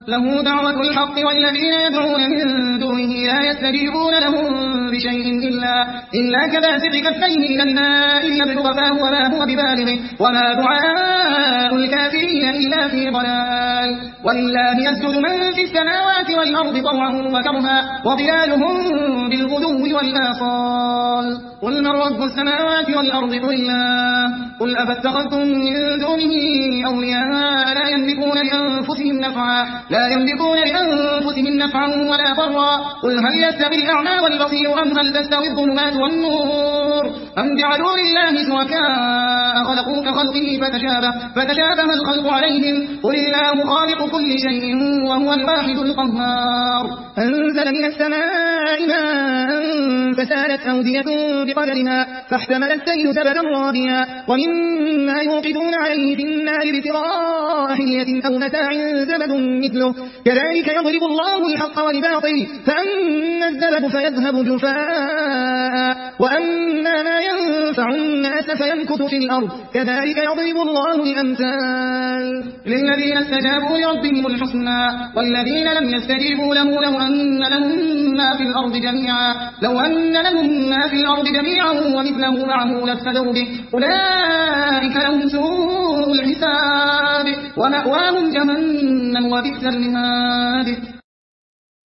له دعوة الحق والذين يدعون من دونه لا يستجيبون لهم بشيء إلا كباسط كفيه إلى الماء ليبلغ فاه وما هو ببالغه وما دعاء الكافرين إلا في ضلال. ولله يسجد من في السماوات والأرض طوعا وكرها وظلالهم بالغدو والآصال. قل من رب السماوات والأرض قل الله. قل أفاتخذتم من دونه أولياء لا يملكون لأنفسهم نفعا ولا ضرا. قل هل يستوي الأعمى والبصير أم هل تستوي الظلمات والنور أم جعلوا لله شركاء خلقوا كخلقه فتشابه الخلق عليهم. قل الله خالق كل شيء وهو الواحد القهار. أنزل من السماء ماء فسالت أودية بقدرها فاحتمل السيل زبدا رابيا ومما يوقدون عليه في النار ابتغاء حلية أو متاع زبد مثله كذلك يضرب الله الحق والباطل فأما الزبد فيذهب جفاء وأما ما ينفع الناس فيمكث في الأرض كذلك يضرب الله الأمثال. للذين استجابوا لربهم الحسنى والذين لم يستجيبوا له لو أن لهم ما في الأرض جميعا ومثله معه لافتدوا به أولئك لهم سوء الحساب ومأواهم جهنم وبئس المهاد.